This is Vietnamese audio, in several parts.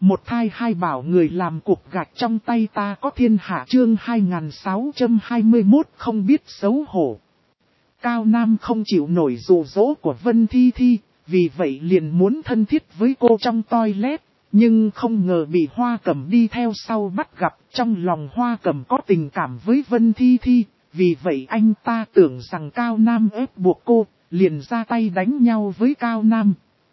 Một thai hai bảo người làm cục gạch trong tay ta có thiên hạ chương 2621 không biết xấu hổ. Cao Nam không chịu nổi dụ dỗ của Vân Thi Thi, vì vậy liền muốn thân thiết với cô trong toilet, nhưng không ngờ bị Hoa Cẩm đi theo sau bắt gặp. Trong lòng Hoa Cẩm có tình cảm với Vân Thi Thi, vì vậy anh ta tưởng rằng Cao Nam ép buộc cô, liền ra tay đánh nhau với Cao Nam.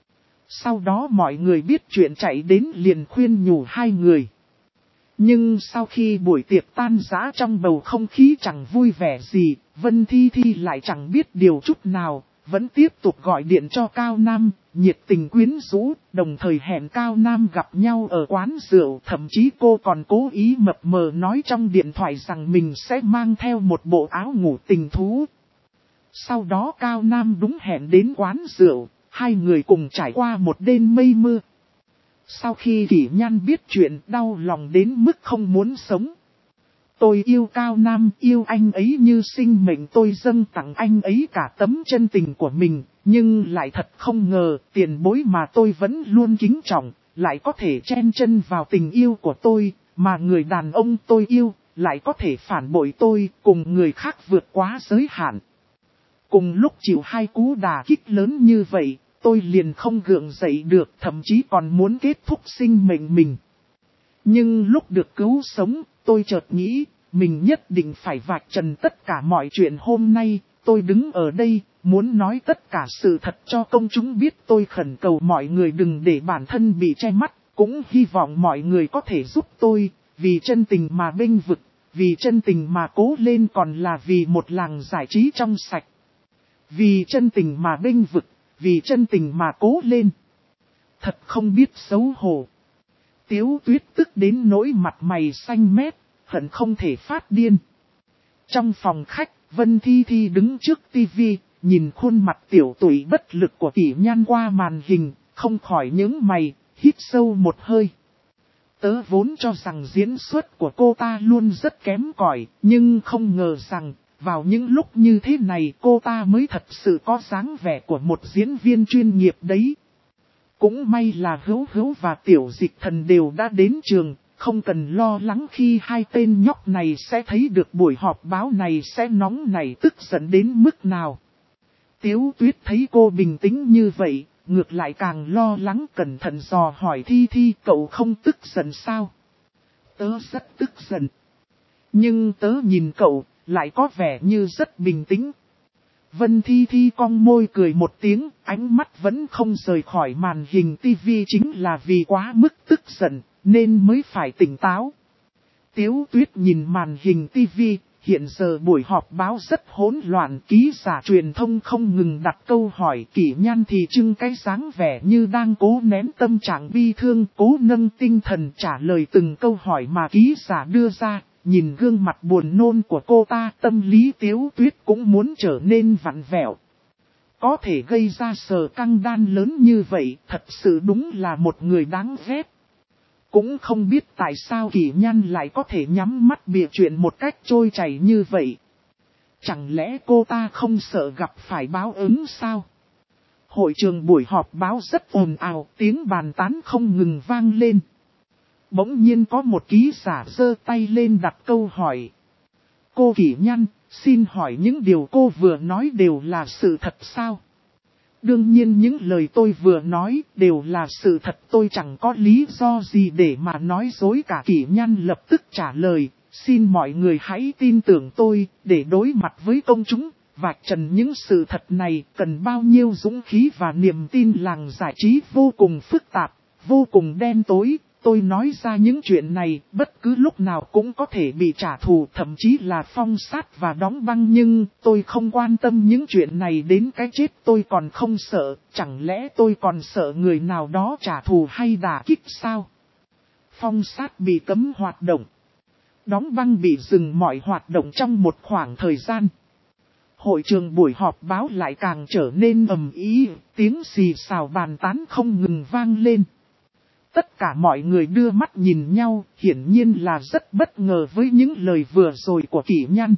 Sau đó mọi người biết chuyện chạy đến liền khuyên nhủ hai người. Nhưng sau khi buổi tiệc tan rã trong bầu không khí chẳng vui vẻ gì, Vân Thi Thi lại chẳng biết điều chút nào, vẫn tiếp tục gọi điện cho Cao Nam, nhiệt tình quyến rũ, đồng thời hẹn Cao Nam gặp nhau ở quán rượu. Thậm chí cô còn cố ý mập mờ nói trong điện thoại rằng mình sẽ mang theo một bộ áo ngủ tình thú. Sau đó Cao Nam đúng hẹn đến quán rượu, hai người cùng trải qua một đêm mây mưa. Sau khi Kỷ Nhan biết chuyện, đau lòng đến mức không muốn sống. Tôi yêu Cao Nam, yêu anh ấy như sinh mệnh, tôi dâng tặng anh ấy cả tấm chân tình của mình. Nhưng lại thật không ngờ, tiền bối mà tôi vẫn luôn kính trọng, lại có thể chen chân vào tình yêu của tôi. Mà người đàn ông tôi yêu, lại có thể phản bội tôi, cùng người khác vượt quá giới hạn. Cùng lúc chịu hai cú đả kích lớn như vậy, tôi liền không gượng dậy được, thậm chí còn muốn kết thúc sinh mệnh mình. Nhưng lúc được cứu sống, tôi chợt nghĩ, mình nhất định phải vạch trần tất cả mọi chuyện hôm nay. Tôi đứng ở đây, muốn nói tất cả sự thật cho công chúng biết. Tôi khẩn cầu mọi người đừng để bản thân bị che mắt, cũng hy vọng mọi người có thể giúp tôi, vì chân tình mà bênh vực, vì chân tình mà cố lên, còn là vì một làng giải trí trong sạch. Vì chân tình mà bênh vực, vì chân tình mà cố lên. Thật không biết xấu hổ. Tiếu Tuyết tức đến nỗi mặt mày xanh mét, hận không thể phát điên. Trong phòng khách, Vân Thi Thi đứng trước tivi, nhìn khuôn mặt tiểu tụy bất lực của Kỷ Nhan qua màn hình, không khỏi nhướng mày, hít sâu một hơi. Tớ vốn cho rằng diễn xuất của cô ta luôn rất kém cỏi, nhưng không ngờ rằng, vào những lúc như thế này cô ta mới thật sự có dáng vẻ của một diễn viên chuyên nghiệp đấy. Cũng may là Hữu Hữu và Tiểu Dịch Thần đều đã đến trường, không cần lo lắng khi hai tên nhóc này sẽ thấy được buổi họp báo này sẽ nóng nảy tức giận đến mức nào. Tiếu Tuyết thấy cô bình tĩnh như vậy, ngược lại càng lo lắng, cẩn thận dò hỏi Thi Thi, cậu không tức giận sao? Tớ rất tức giận. Nhưng tớ nhìn cậu, lại có vẻ như rất bình tĩnh. Vân Thi Thi cong môi cười một tiếng, ánh mắt vẫn không rời khỏi màn hình tivi, chính là vì quá mức tức giận, nên mới phải tỉnh táo. Tiếu Tuyết nhìn màn hình tivi, hiện giờ buổi họp báo rất hỗn loạn, ký giả truyền thông không ngừng đặt câu hỏi. Kỷ Nhan thì trưng cái dáng vẻ như đang cố nén tâm trạng bi thương, cố nâng tinh thần trả lời từng câu hỏi mà ký giả đưa ra. Nhìn gương mặt buồn nôn của cô ta, tâm lý Tiếu Tuyết cũng muốn trở nên vặn vẹo. Có thể gây ra sờ căng đan lớn như vậy, thật sự đúng là một người đáng ghét. Cũng không biết tại sao Kỷ Nhan lại có thể nhắm mắt bịa chuyện một cách trôi chảy như vậy. Chẳng lẽ cô ta không sợ gặp phải báo ứng sao? Hội trường buổi họp báo rất ồn ào, tiếng bàn tán không ngừng vang lên. Bỗng nhiên có một ký giả giơ tay lên đặt câu hỏi. Cô Kỷ Nhan, xin hỏi những điều cô vừa nói đều là sự thật sao? Đương nhiên những lời tôi vừa nói đều là sự thật, tôi chẳng có lý do gì để mà nói dối cả. Kỷ Nhan lập tức trả lời, xin mọi người hãy tin tưởng tôi, để đối mặt với công chúng, vạch trần những sự thật này cần bao nhiêu dũng khí và niềm tin. Làng giải trí vô cùng phức tạp, vô cùng đen tối. Tôi nói ra những chuyện này, bất cứ lúc nào cũng có thể bị trả thù, thậm chí là phong sát và đóng băng, nhưng tôi không quan tâm những chuyện này đến cái chết, tôi còn không sợ, chẳng lẽ tôi còn sợ người nào đó trả thù hay đả kích sao? Phong sát bị cấm hoạt động, đóng băng bị dừng mọi hoạt động trong một khoảng thời gian. Hội trường buổi họp báo lại càng trở nên ầm ĩ, tiếng xì xào bàn tán không ngừng vang lên. Tất cả mọi người đưa mắt nhìn nhau, hiển nhiên là rất bất ngờ với những lời vừa rồi của Kỷ Nhan.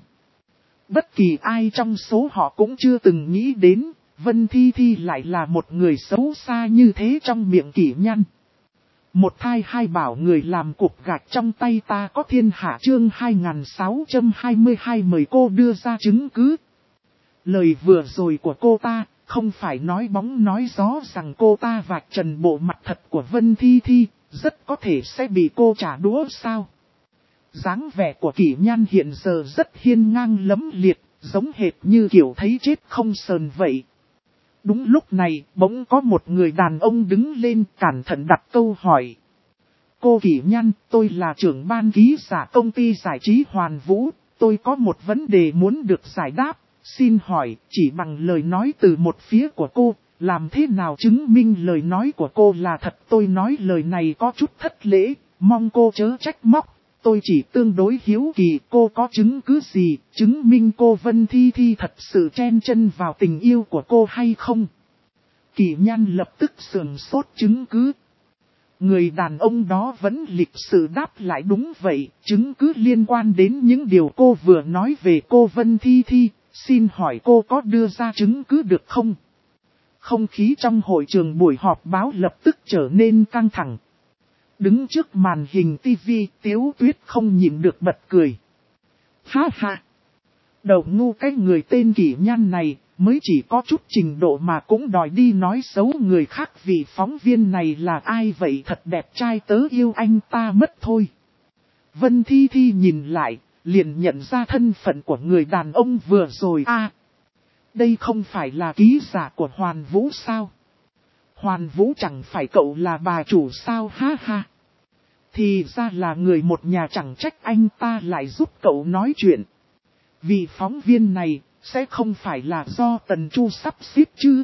Bất kỳ ai trong số họ cũng chưa từng nghĩ đến, Vân Thi Thi lại là một người xấu xa như thế trong miệng Kỷ Nhan. Một thai hai bảo người làm cục gạch trong tay ta có thiên hạ chương 2622 mời cô đưa ra chứng cứ. Lời vừa rồi của cô ta, không phải nói bóng nói gió rằng cô ta vạch trần bộ mặt thật của Vân Thi Thi, rất có thể sẽ bị cô trả đũa sao. Dáng vẻ của Kỷ Nhan hiện giờ rất hiên ngang lẫm liệt, giống hệt như kiểu thấy chết không sờn vậy. Đúng lúc này, bỗng có một người đàn ông đứng lên cẩn thận đặt câu hỏi. Cô Kỷ Nhan, tôi là trưởng ban ký giả công ty giải trí Hoàn Vũ, tôi có một vấn đề muốn được giải đáp. Xin hỏi, chỉ bằng lời nói từ một phía của cô, làm thế nào chứng minh lời nói của cô là thật? Tôi nói lời này có chút thất lễ, mong cô chớ trách móc. Tôi chỉ tương đối hiếu kỳ cô có chứng cứ gì, chứng minh cô Vân Thi Thi thật sự chen chân vào tình yêu của cô hay không? Kỷ Nhan lập tức sườn sốt chứng cứ. Người đàn ông đó vẫn lịch sự đáp lại đúng vậy, chứng cứ liên quan đến những điều cô vừa nói về cô Vân Thi Thi. Xin hỏi cô có đưa ra chứng cứ được không? Không khí trong hội trường buổi họp báo lập tức trở nên căng thẳng. Đứng trước màn hình tivi, Tiếu Tuyết không nhịn được bật cười. Ha ha! Đầu ngu cái người tên Kỷ Nhan này, mới chỉ có chút trình độ mà cũng đòi đi nói xấu người khác vì phóng viên này là ai vậy, thật đẹp trai tớ yêu anh ta mất thôi. Vân Thi Thi nhìn lại, liền nhận ra thân phận của người đàn ông vừa rồi. Đây không phải là ký giả của Hoàn Vũ sao? Hoàn Vũ chẳng phải cậu là bà chủ sao, ha ha. Thì ra là người một nhà, chẳng trách anh ta lại giúp cậu nói chuyện. Vì phóng viên này, sẽ không phải là do Tần Chu sắp xếp chứ?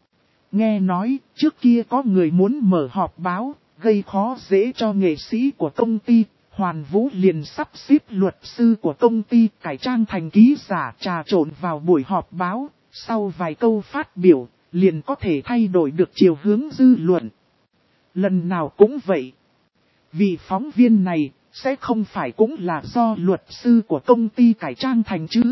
Nghe nói, trước kia có người muốn mở họp báo, gây khó dễ cho nghệ sĩ của công ty. Hoàn Vũ liền sắp xếp luật sư của công ty cải trang thành ký giả trà trộn vào buổi họp báo, sau vài câu phát biểu, liền có thể thay đổi được chiều hướng dư luận. Lần nào cũng vậy. Vì phóng viên này, sẽ không phải cũng là do luật sư của công ty cải trang thành chứ.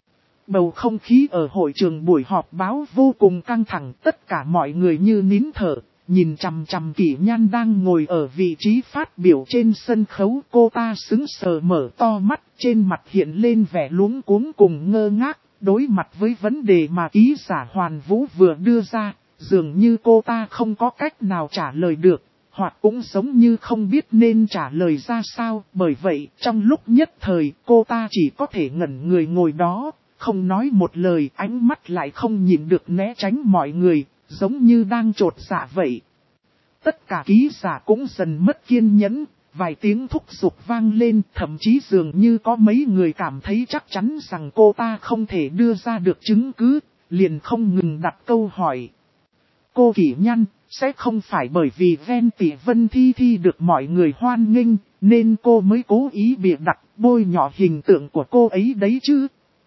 Bầu không khí ở hội trường buổi họp báo vô cùng căng thẳng, tất cả mọi người như nín thở. Nhìn chằm chằm Kỷ Nhan đang ngồi ở vị trí phát biểu trên sân khấu, cô ta sững sờ mở to mắt, trên mặt hiện lên vẻ luống cuống cùng ngơ ngác, đối mặt với vấn đề mà ký giả Hoàn Vũ vừa đưa ra, dường như cô ta không có cách nào trả lời được, hoặc cũng giống như không biết nên trả lời ra sao, bởi vậy trong lúc nhất thời cô ta chỉ có thể ngẩn người ngồi đó, không nói một lời, ánh mắt lại không nhìn được né tránh mọi người. Giống như đang trột dạ vậy. Tất cả ký giả cũng dần mất kiên nhẫn, vài tiếng thúc giục vang lên, thậm chí dường như có mấy người cảm thấy chắc chắn rằng cô ta không thể đưa ra được chứng cứ, liền không ngừng đặt câu hỏi. Cô Kỷ Nhan, sẽ không phải bởi vì ghen tị Vân Thi Thi được mọi người hoan nghênh, nên cô mới cố ý bịa đặt bôi nhọ hình tượng của cô ấy đấy chứ?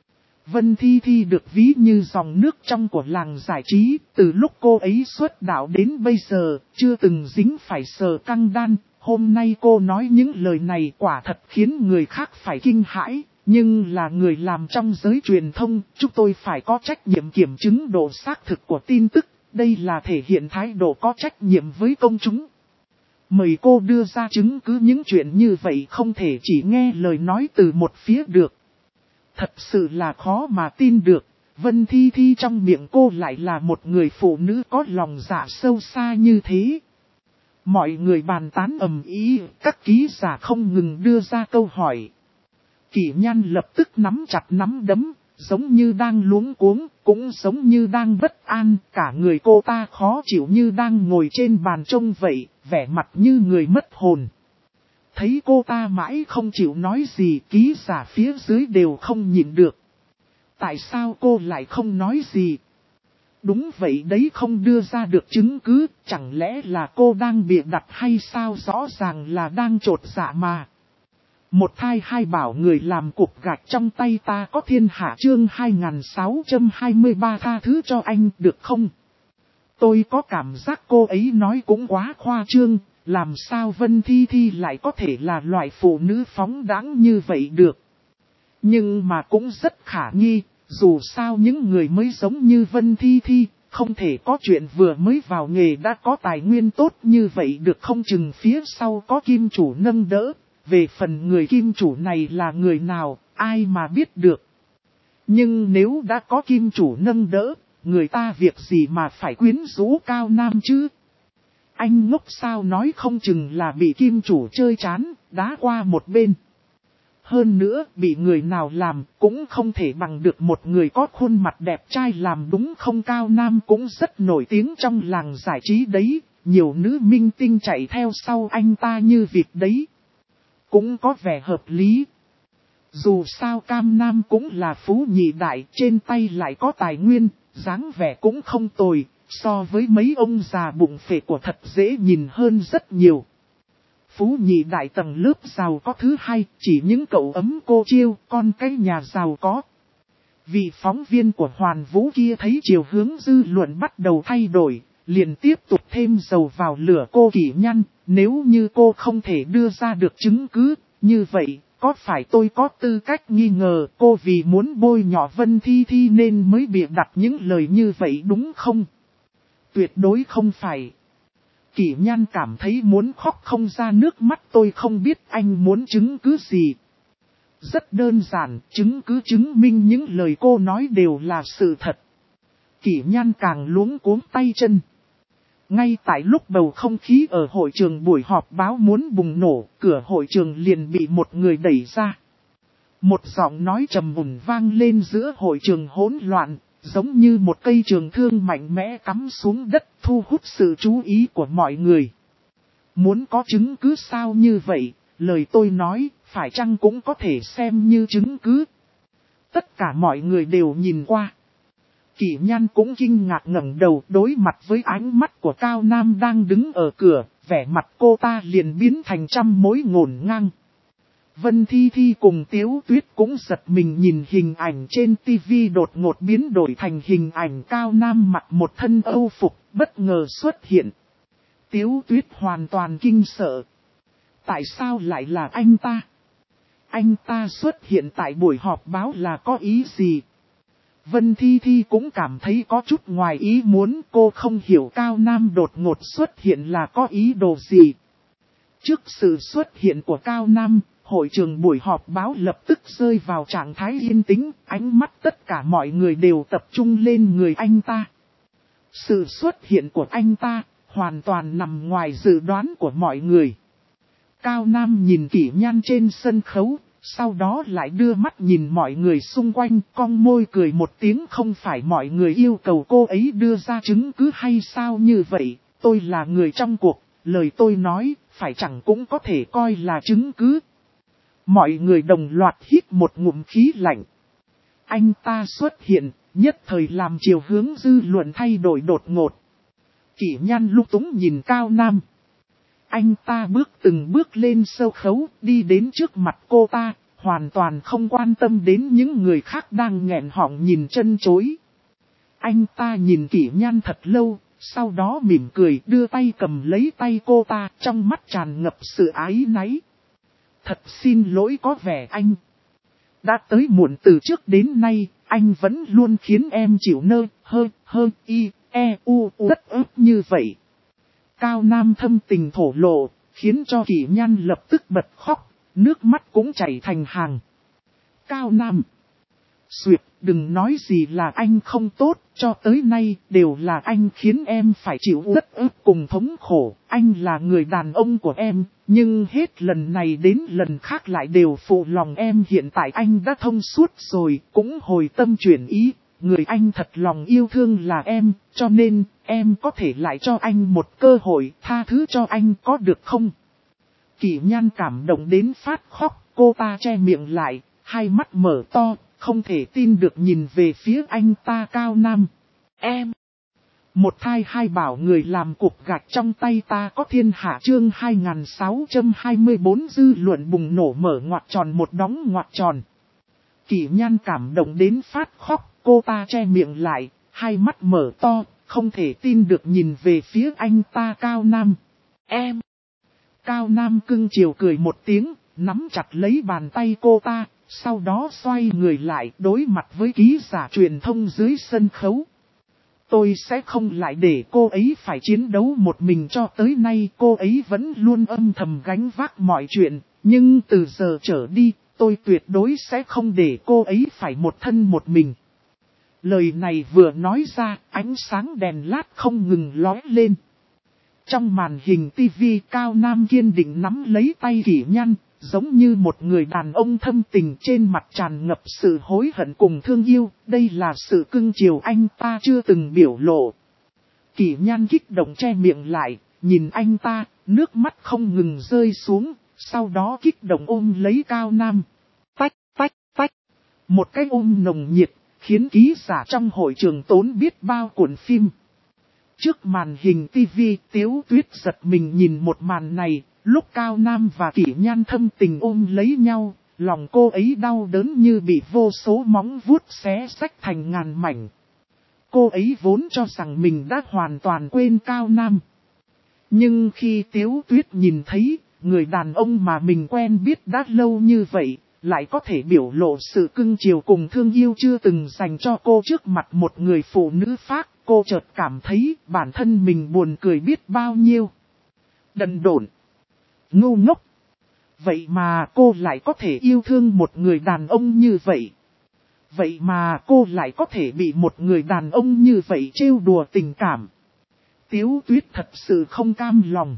Vân Thi Thi được ví như dòng nước trong của làng giải trí, từ lúc cô ấy xuất đạo đến bây giờ, chưa từng dính phải sờ căng đan. Hôm nay cô nói những lời này quả thật khiến người khác phải kinh hãi, nhưng là người làm trong giới truyền thông, chúng tôi phải có trách nhiệm kiểm chứng độ xác thực của tin tức, đây là thể hiện thái độ có trách nhiệm với công chúng. Mời cô đưa ra chứng cứ những chuyện như vậy không thể chỉ nghe lời nói từ một phía được. Thật sự là khó mà tin được, Vân Thi Thi trong miệng cô lại là một người phụ nữ có lòng dạ sâu xa như thế. Mọi người bàn tán ầm ĩ, các ký giả không ngừng đưa ra câu hỏi. Kỷ Nhan lập tức nắm chặt nắm đấm, giống như đang luống cuống, cũng giống như đang bất an, cả người cô ta khó chịu như đang ngồi trên bàn trông vậy, vẻ mặt như người mất hồn. Thấy cô ta mãi không chịu nói gì, ký giả phía dưới đều không nhịn được. Tại sao cô lại không nói gì? Đúng vậy đấy, không đưa ra được chứng cứ, chẳng lẽ là cô đang bịa đặt hay sao? Rõ ràng là đang trột dạ mà. Một thai hai bảo người làm cục gạch trong tay ta có thiên hạ chương 2623 tha thứ cho anh được không? Tôi có cảm giác cô ấy nói cũng quá khoa trương. Làm sao Vân Thi Thi lại có thể là loại phụ nữ phóng đãng như vậy được? Nhưng mà cũng rất khả nghi, dù sao những người mới giống như Vân Thi Thi, không thể có chuyện vừa mới vào nghề đã có tài nguyên tốt như vậy được, không chừng phía sau có kim chủ nâng đỡ. Về phần người kim chủ này là người nào, ai mà biết được. Nhưng nếu đã có kim chủ nâng đỡ, người ta việc gì mà phải quyến rũ Cao Nam chứ? Anh ngốc sao, nói không chừng là bị kim chủ chơi chán, đá qua một bên. Hơn nữa, bị người nào làm cũng không thể bằng được một người có khuôn mặt đẹp trai làm, đúng không? Cao Nam cũng rất nổi tiếng trong làng giải trí đấy, nhiều nữ minh tinh chạy theo sau anh ta như vịt đấy. Cũng có vẻ hợp lý. Dù sao Cao Nam cũng là phú nhị đại, trên tay lại có tài nguyên, dáng vẻ cũng không tồi, so với mấy ông già bụng phệ của thật dễ nhìn hơn rất nhiều. Phú nhị đại tầng lớp giàu có thứ hai, chỉ những cậu ấm cô chiêu, con cái nhà giàu có. Vị phóng viên của Hoàn Vũ kia thấy chiều hướng dư luận bắt đầu thay đổi, liền tiếp tục thêm dầu vào lửa cô Kỷ Nhăn. Nếu như cô không thể đưa ra được chứng cứ, như vậy, có phải tôi có tư cách nghi ngờ cô vì muốn bôi nhọ Vân Thi Thi nên mới bịa đặt những lời như vậy đúng không? Tuyệt đối không phải. Kỷ Nhan cảm thấy muốn khóc không ra nước mắt, tôi không biết anh muốn chứng cứ gì. Rất đơn giản, chứng cứ chứng minh những lời cô nói đều là sự thật. Kỷ Nhan càng luống cuống tay chân. Ngay tại lúc bầu không khí ở hội trường buổi họp báo muốn bùng nổ, cửa hội trường liền bị một người đẩy ra. Một giọng nói trầm ổn vang lên giữa hội trường hỗn loạn, giống như một cây trường thương mạnh mẽ cắm xuống đất, thu hút sự chú ý của mọi người. Muốn có chứng cứ sao? Như vậy, lời tôi nói, phải chăng cũng có thể xem như chứng cứ? Tất cả mọi người đều nhìn qua. Kỷ Nhan cũng kinh ngạc ngẩng đầu, đối mặt với ánh mắt của Cao Nam đang đứng ở cửa, vẻ mặt cô ta liền biến thành trăm mối ngổn ngang. Vân Thi Thi cùng Tiếu Tuyết cũng giật mình nhìn hình ảnh trên TV đột ngột biến đổi thành hình ảnh Cao Nam mặc một thân âu phục bất ngờ xuất hiện. Tiếu Tuyết hoàn toàn kinh sợ. Tại sao lại là anh ta? Anh ta xuất hiện tại buổi họp báo là có ý gì? Vân Thi Thi cũng cảm thấy có chút ngoài ý muốn, cô không hiểu Cao Nam đột ngột xuất hiện là có ý đồ gì. Trước sự xuất hiện của Cao Nam, hội trường buổi họp báo lập tức rơi vào trạng thái yên tĩnh, ánh mắt tất cả mọi người đều tập trung lên người anh ta. Sự xuất hiện của anh ta hoàn toàn nằm ngoài dự đoán của mọi người. Cao Nam nhìn Kỷ Nhan trên sân khấu, sau đó lại đưa mắt nhìn mọi người xung quanh, cong môi cười một tiếng. Không phải mọi người yêu cầu cô ấy đưa ra chứng cứ hay sao? Như vậy, tôi là người trong cuộc, lời tôi nói, phải chẳng cũng có thể coi là chứng cứ. Mọi người đồng loạt hít một ngụm khí lạnh. Anh ta xuất hiện, nhất thời làm chiều hướng dư luận thay đổi đột ngột. Kỷ Nhan lung túng nhìn Cao Nam. Anh ta từng bước lên sân khấu, đi đến trước mặt cô ta, hoàn toàn không quan tâm đến những người khác đang nghẹn họng nhìn chân chối. Anh ta nhìn Kỷ Nhan thật lâu, sau đó mỉm cười đưa tay cầm lấy tay cô ta, trong mắt tràn ngập sự áy náy. Thật xin lỗi, có vẻ anh đã tới muộn, từ trước đến nay, anh vẫn luôn khiến em chịu rất ức như vậy. Cao Nam thâm tình thổ lộ, khiến cho Kỷ Nhan lập tức bật khóc, nước mắt cũng chảy thành hàng. Cao Nam, đừng nói gì là anh không tốt, cho tới nay đều là anh khiến em phải chịu rất ức cùng thống khổ. Anh là người đàn ông của em, nhưng hết lần này đến lần khác lại đều phụ lòng em. Hiện tại anh đã thông suốt rồi, cũng hồi tâm chuyển ý. Người anh thật lòng yêu thương là em, cho nên em có thể lại cho anh một cơ hội, tha thứ cho anh có được không? Kỷ Nhan cảm động đến phát khóc, cô ta che miệng lại, hai mắt mở to, không thể tin được nhìn về phía anh ta. Cao Nam, em. Một thai hai bảo người làm cục gạch trong tay ta có thiên hạ. Chương 2624 dư luận bùng nổ, mở ngoặc tròn một đóng ngoặc tròn. Kỷ Nhan cảm động đến phát khóc. Cô ta che miệng lại, hai mắt mở to, không thể tin được nhìn về phía anh ta. Cao Nam, em. Cao Nam cưng chiều cười một tiếng, nắm chặt lấy bàn tay cô ta, sau đó xoay người lại đối mặt với ký giả truyền thông dưới sân khấu. Tôi sẽ không lại để cô ấy phải chiến đấu một mình cho tới nay. Cô ấy vẫn luôn âm thầm gánh vác mọi chuyện. Nhưng từ giờ trở đi, tôi tuyệt đối sẽ không để cô ấy phải một thân một mình. Lời này vừa nói ra, ánh sáng đèn lát không ngừng lóe lên. Trong màn hình tivi, Cao Nam kiên định nắm lấy tay Kỷ Nhan, giống như một người đàn ông thâm tình, trên mặt tràn ngập sự hối hận cùng thương yêu. Đây là sự cưng chiều anh ta chưa từng biểu lộ. Kỷ Nhan kích động che miệng lại, nhìn anh ta, nước mắt không ngừng rơi xuống, sau đó kích động ôm lấy Cao Nam. Tách, tách, tách. Một cái ôm nồng nhiệt, khiến ký giả trong hội trường tốn biết bao cuộn phim. Trước màn hình tivi, Tiếu Tuyết giật mình nhìn một màn này, lúc Cao Nam và Kỷ Nhan thâm tình ôm lấy nhau, lòng cô ấy đau đớn như bị vô số móng vuốt xé rách thành ngàn mảnh. Cô ấy vốn cho rằng mình đã hoàn toàn quên Cao Nam. Nhưng khi Tiếu Tuyết nhìn thấy, người đàn ông mà mình quen biết đã lâu như vậy, lại có thể biểu lộ sự cưng chiều cùng thương yêu chưa từng dành cho cô trước mặt một người phụ nữ khác, cô chợt cảm thấy bản thân mình buồn cười biết bao nhiêu. Đần độn, ngu ngốc. Vậy mà cô lại có thể yêu thương một người đàn ông như vậy. Vậy mà cô lại có thể bị một người đàn ông như vậy trêu đùa tình cảm. Tiếu Tuyết thật sự không cam lòng.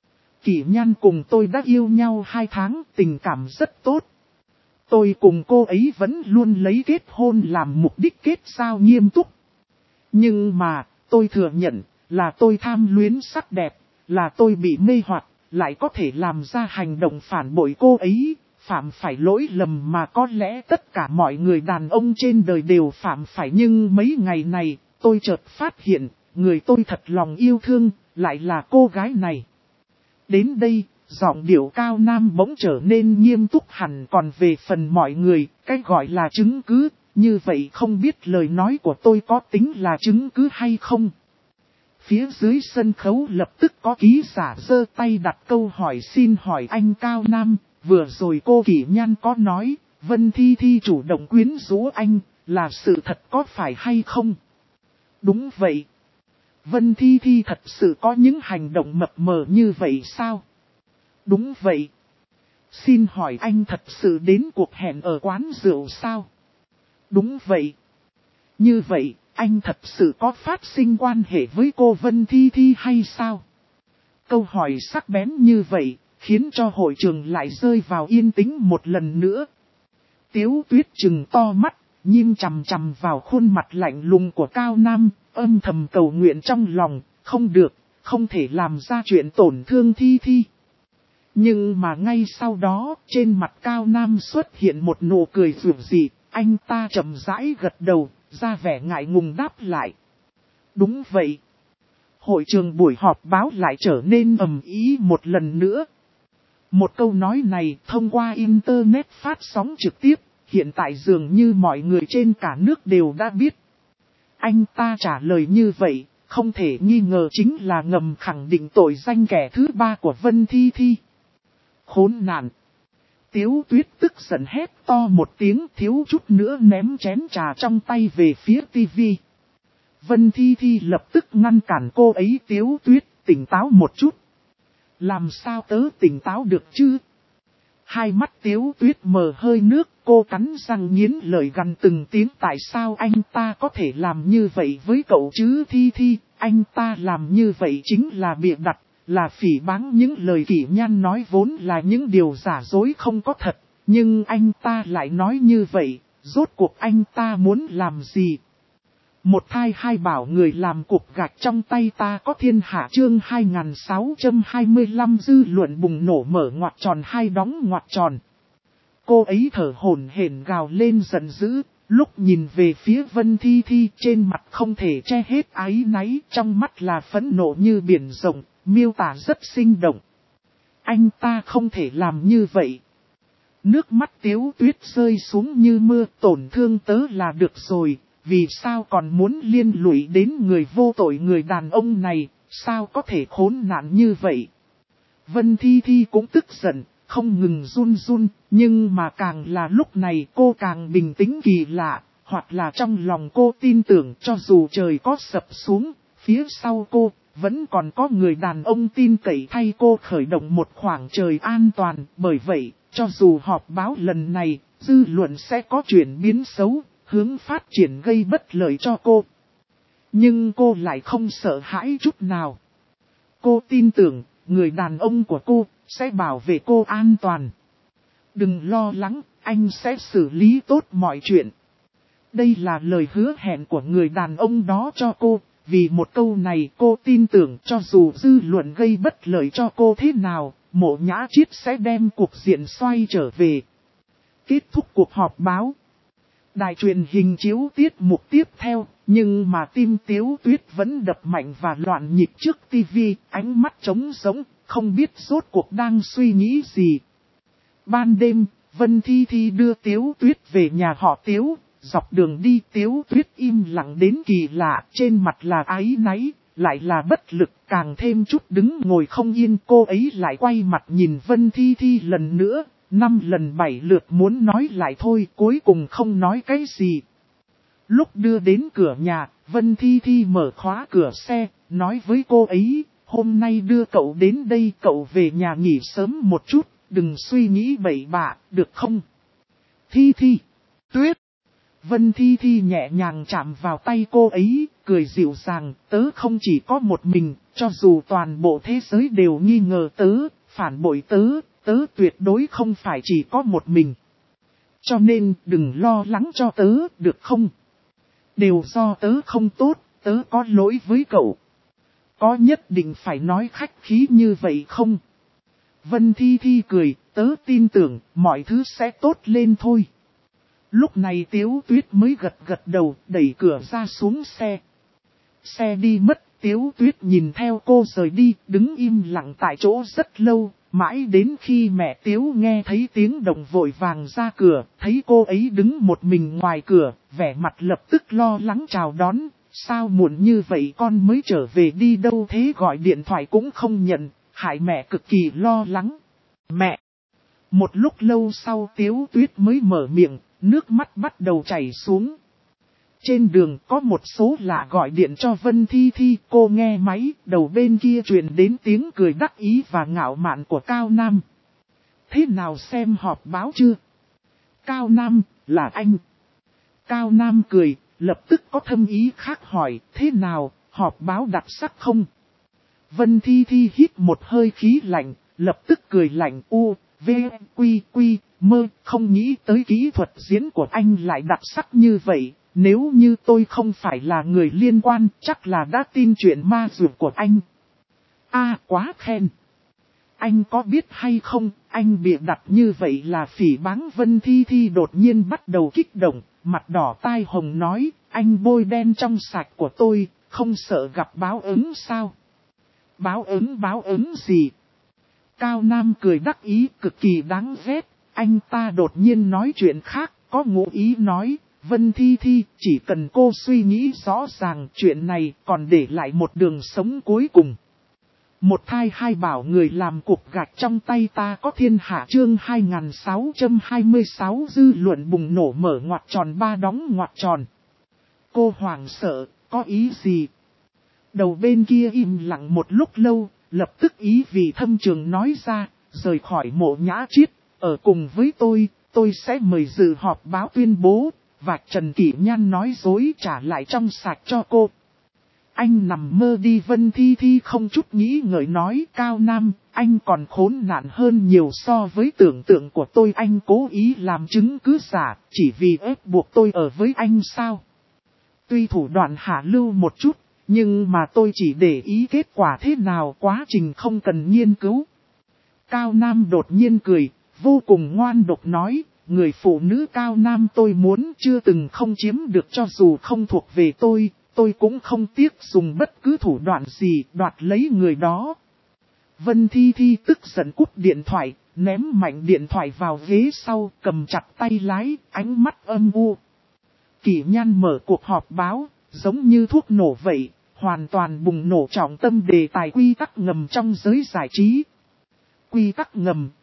Kỷ Nhan cùng tôi đã yêu nhau 2 tháng, tình cảm rất tốt. Tôi cùng cô ấy vẫn luôn lấy kết hôn làm mục đích kết giao nghiêm túc. Nhưng mà, tôi thừa nhận, là tôi tham luyến sắc đẹp, là tôi bị mê hoặc, lại có thể làm ra hành động phản bội cô ấy, phạm phải lỗi lầm mà có lẽ tất cả mọi người đàn ông trên đời đều phạm phải. Nhưng mấy ngày này, tôi chợt phát hiện, người tôi thật lòng yêu thương, lại là cô gái này. Đến đây, giọng điệu Cao Nam bỗng trở nên nghiêm túc hẳn. Còn về phần mọi người, cái gọi là chứng cứ, như vậy không biết lời nói của tôi có tính là chứng cứ hay không? Phía dưới sân khấu lập tức có ký giả giơ tay đặt câu hỏi. Xin hỏi anh Cao Nam, vừa rồi cô Kỷ Nhan có nói, Vân Thi Thi chủ động quyến rũ anh, là sự thật có phải hay không? Đúng vậy. Vân Thi Thi thật sự có những hành động mập mờ như vậy sao? Đúng vậy. Xin hỏi anh thật sự đến cuộc hẹn ở quán rượu sao? Đúng vậy. Như vậy, anh thật sự có phát sinh quan hệ với cô Vân Thi Thi hay sao? Câu hỏi sắc bén như vậy, khiến cho hội trường lại rơi vào yên tĩnh một lần nữa. Tiếu Tuyết trừng to mắt, nhìn chằm chằm vào khuôn mặt lạnh lùng của Cao Nam, âm thầm cầu nguyện trong lòng, không được, không thể làm ra chuyện tổn thương Thi Thi. Nhưng mà ngay sau đó, trên mặt Cao Nam xuất hiện một nụ cười rực rỡ, anh ta chậm rãi gật đầu, ra vẻ ngại ngùng đáp lại. Đúng vậy. Hội trường buổi họp báo lại trở nên ầm ĩ một lần nữa. Một câu nói này thông qua Internet phát sóng trực tiếp, hiện tại dường như mọi người trên cả nước đều đã biết. Anh ta trả lời như vậy, không thể nghi ngờ chính là ngầm khẳng định tội danh kẻ thứ ba của Vân Thi Thi. Khốn nạn! Tiếu Tuyết tức giận hét to một tiếng, thiếu chút nữa ném chén trà trong tay về phía tivi. Vân Thi Thi lập tức ngăn cản cô ấy. Tiếu Tuyết, tỉnh táo một chút. Làm sao tớ tỉnh táo được chứ? Hai mắt Tiếu Tuyết mờ hơi nước, cô cắn răng nghiến lợi gằn từng tiếng. Tại sao anh ta có thể làm như vậy với cậu chứ Thi Thi? Anh ta làm như vậy chính là bịa đặt, là phỉ báng. Những lời Kỷ Nhan nói vốn là những điều giả dối không có thật, nhưng anh ta lại nói như vậy, rốt cuộc anh ta muốn làm gì? Một thai hai bảo người làm cục gạch trong tay ta có thiên hạ. Chương 2625 dư luận bùng nổ mở ngoặc tròn hai đóng ngoặc tròn. Cô ấy thở hổn hển gào lên giận dữ, lúc nhìn về phía Vân Thi Thi trên mặt không thể che hết áy náy, trong mắt là phẫn nộ như biển rộng, miêu tả rất sinh động. Anh ta không thể làm như vậy. Nước mắt Tiếu Tuyết rơi xuống như mưa. Tổn thương tớ là được rồi. Vì sao còn muốn liên lụy đến người vô tội? Người đàn ông này, sao có thể khốn nạn như vậy? Vân Thi Thi cũng tức giận, không ngừng run run, nhưng mà càng là lúc này cô càng bình tĩnh kỳ lạ, Hoặc là trong lòng cô tin tưởng cho dù trời có sập xuống, phía sau cô, vẫn còn có người đàn ông tin cậy thay cô khởi động một khoảng trời an toàn. Bởi vậy, cho dù họp báo lần này, dư luận sẽ có chuyển biến xấu, hướng phát triển gây bất lợi cho cô. Nhưng cô lại không sợ hãi chút nào. Cô tin tưởng, người đàn ông của cô, sẽ bảo vệ cô an toàn. Đừng lo lắng, anh sẽ xử lý tốt mọi chuyện. Đây là lời hứa hẹn của người đàn ông đó cho cô. Vì một câu này cô tin tưởng cho dù dư luận gây bất lợi cho cô thế nào, Mộ Nhã Chiết sẽ đem cuộc diện xoay trở về. Kết thúc cuộc họp báo. Đài truyền hình chiếu tiết mục tiếp theo, nhưng mà tim Tiếu Tuyết vẫn đập mạnh và loạn nhịp trước tivi, ánh mắt trống sống, không biết rốt cuộc đang suy nghĩ gì. Ban đêm, Vân Thi Thi đưa Tiếu Tuyết về nhà họ Tiếu. Dọc đường đi Tiếu Tuyết im lặng đến kỳ lạ, trên mặt là áy náy, lại là bất lực, càng thêm chút đứng ngồi không yên. Cô ấy lại quay mặt nhìn Vân Thi Thi lần nữa, 5 lần 7 lượt muốn nói lại thôi, cuối cùng không nói cái gì. Lúc đưa đến cửa nhà, Vân Thi Thi mở khóa cửa xe, nói với cô ấy, hôm nay đưa cậu đến đây, cậu về nhà nghỉ sớm một chút, đừng suy nghĩ bậy bạ, được không? Thi Thi, Tuyết. Vân Thi Thi nhẹ nhàng chạm vào tay cô ấy, cười dịu dàng, tớ không chỉ có một mình, cho dù toàn bộ thế giới đều nghi ngờ tớ, phản bội tớ, tớ tuyệt đối không phải chỉ có một mình. Cho nên đừng lo lắng cho tớ, được không? Đều do tớ không tốt, tớ có lỗi với cậu. Có nhất định phải nói khách khí như vậy không? Vân Thi Thi cười, tớ tin tưởng, mọi thứ sẽ tốt lên thôi. Lúc này Tiếu Tuyết mới gật gật đầu, đẩy cửa ra xuống xe. Xe đi mất, Tiếu Tuyết nhìn theo cô rời đi, đứng im lặng tại chỗ rất lâu, mãi đến khi mẹ Tiếu nghe thấy tiếng động vội vàng ra cửa, thấy cô ấy đứng một mình ngoài cửa, vẻ mặt lập tức lo lắng chào đón. Sao muộn như vậy con mới trở về đi đâu thế, gọi điện thoại cũng không nhận, hại mẹ cực kỳ lo lắng. Mẹ! Một lúc lâu sau Tiếu Tuyết mới mở miệng, nước mắt bắt đầu chảy xuống. Trên đường có một số lạ gọi điện cho Vân Thi Thi, cô nghe máy, đầu bên kia truyền đến tiếng cười đắc ý và ngạo mạn của Cao Nam. Thế nào, xem họp báo chưa? Cao Nam, là anh. Cao Nam cười, lập tức có thâm ý khác hỏi, thế nào, họp báo đặc sắc không? Vân Thi Thi hít một hơi khí lạnh, lập tức cười lạnh, mơ, không nghĩ tới kỹ thuật diễn của anh lại đặc sắc như vậy. Nếu như tôi không phải là người liên quan, chắc là đã tin chuyện ma dược của anh. Quá khen. Anh có biết hay không, anh bịa đặt như vậy là phỉ báng. Vân Thi Thi đột nhiên bắt đầu kích động, mặt đỏ tai hồng nói, anh bôi đen trong sạch của tôi, không sợ gặp báo ứng sao? Báo ứng gì? Cao Nam cười đắc ý, cực kỳ đáng ghét. Anh ta đột nhiên nói chuyện khác, có ngụ ý nói, Vân Thi Thi, chỉ cần cô suy nghĩ rõ ràng chuyện này, còn để lại một đường sống cuối cùng. Một thai hai bảo, người làm cục gạch trong tay ta có thiên hạ. Chương 2626 dư luận bùng nổ, mở ngoặc tròn ba đóng ngoặc tròn. Cô hoảng sợ, có ý gì? Đầu bên kia im lặng một lúc lâu, lập tức ý vị thâm trường nói ra, rời khỏi Mộ Nhã Chiết, ở cùng với tôi sẽ mời dự họp báo tuyên bố, vạch trần kỷ nhan nói dối, trả lại trong sạch cho cô. Anh nằm mơ đi. Vân Thi Thi không chút nghĩ ngợi nói, Cao Nam, anh còn khốn nạn hơn nhiều so với tưởng tượng của tôi. Anh cố ý làm chứng cứ giả, chỉ vì ép buộc tôi ở với anh sao? Tuy thủ đoạn hạ lưu một chút, nhưng mà tôi chỉ để ý kết quả thế nào, quá trình không cần nghiên cứu. Cao Nam đột nhiên cười, vô cùng ngoan độc nói, người phụ nữ Cao Nam tôi muốn chưa từng không chiếm được, cho dù không thuộc về tôi cũng không tiếc dùng bất cứ thủ đoạn gì đoạt lấy người đó. Vân Thi Thi tức giận cúp điện thoại, ném mạnh điện thoại vào ghế sau, cầm chặt tay lái, ánh mắt âm u. Kỷ Nhan mở cuộc họp báo, giống như thuốc nổ vậy, hoàn toàn bùng nổ trọng tâm đề tài quy tắc ngầm trong giới giải trí. Quy tắc ngầm,